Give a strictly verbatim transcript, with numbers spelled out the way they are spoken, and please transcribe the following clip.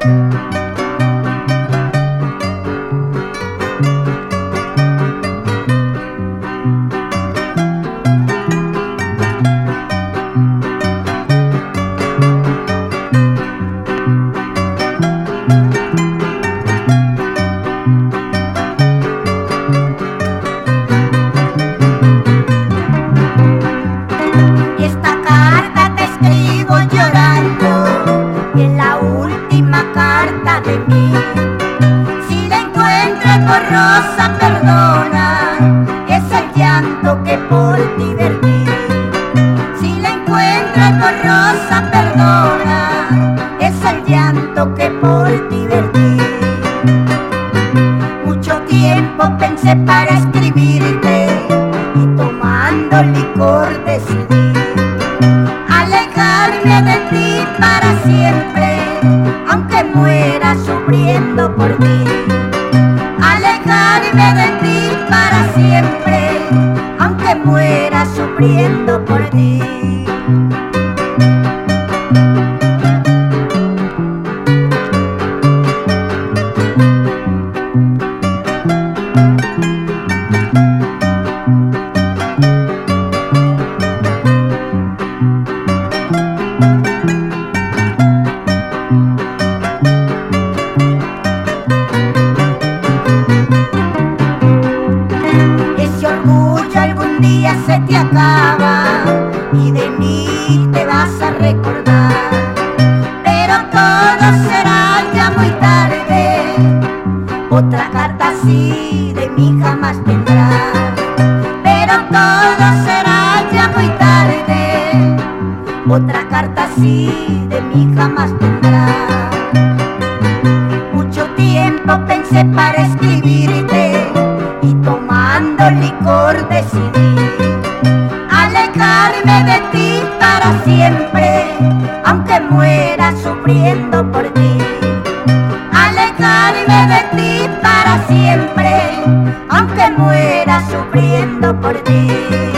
De mí. Si la encuentras borrosa, perdona, es el llanto que por ti vertí. Si la encuentras borrosa, perdona, es el llanto que por ti vertí. Mucho tiempo pensé para escribirte y tomando licor decidí alejarme de ti para siempre, aunque muera sufriendo por ti. Alejarme de ti para siempre, aunque muera sufriendo por ti. Algún día se te acaba y de mí te vas a recordar, pero todo será ya muy tarde. Otra carta así de mí jamás tendrás, pero todo será ya muy tarde. Otra carta así de mí jamás tendrás. Mucho tiempo pensé para escribirte y tomando licor decidí alejarme de ti para siempre, aunque muera sufriendo por ti. Alejarme de ti para siempre, aunque muera sufriendo por ti.